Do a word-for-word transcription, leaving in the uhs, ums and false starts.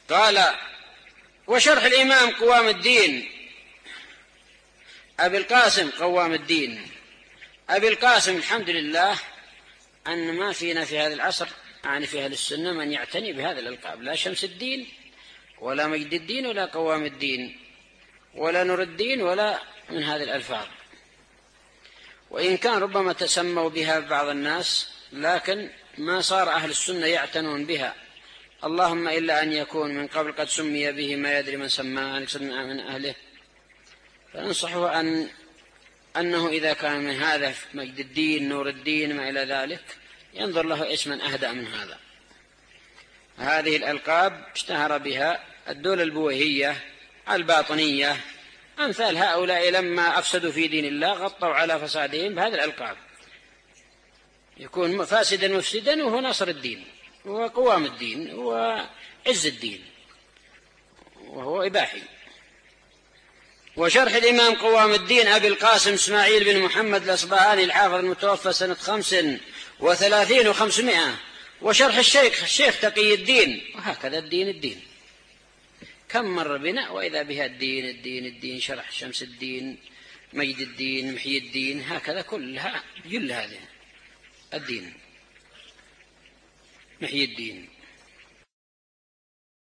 قال: وشرح الإمام قوام الدين أبي القاسم قوام الدين. أبي القاسم الحمد لله أن ما فينا في هذا العصر، يعني في أهل السنة، من يعتني بهذا الألقاب، لا شمس الدين ولا مجد الدين ولا قوام الدين ولا نور الدين ولا من هذه الألفاظ، وإن كان ربما تسموا بها بعض الناس، لكن ما صار أهل السنة يعتنون بها، اللهم إلا أن يكون من قبل قد سمي به ما يدري من سماه من أهله. فننصحه أن أنه إذا كان من هذا مجد الدين نور الدين ما إلى ذلك ينظر له اسما أهدأ من هذا. هذه الألقاب اشتهر بها الدولة البويهية الباطنية، أمثال هؤلاء لما أفسدوا في دين الله غطوا على فسادهم بهذه الألقاب، يكون فاسدا مفسدا وهو نصر الدين وقوام الدين وعز الدين وهو إباحي. وشرح الإمام قوام الدين أبي القاسم إسماعيل بن محمد الأصبهاني الحافظ المتوفى سنة خمس وثلاثين وخمسمائة. وشرح الشيخ الشيخ تقي الدين. وهكذا الدين الدين كم مر بنا وإذا بها الدين الدين الدين، شرح شمس الدين مجد الدين محيي الدين، هكذا كلها جل هذه الدين محيي الدين.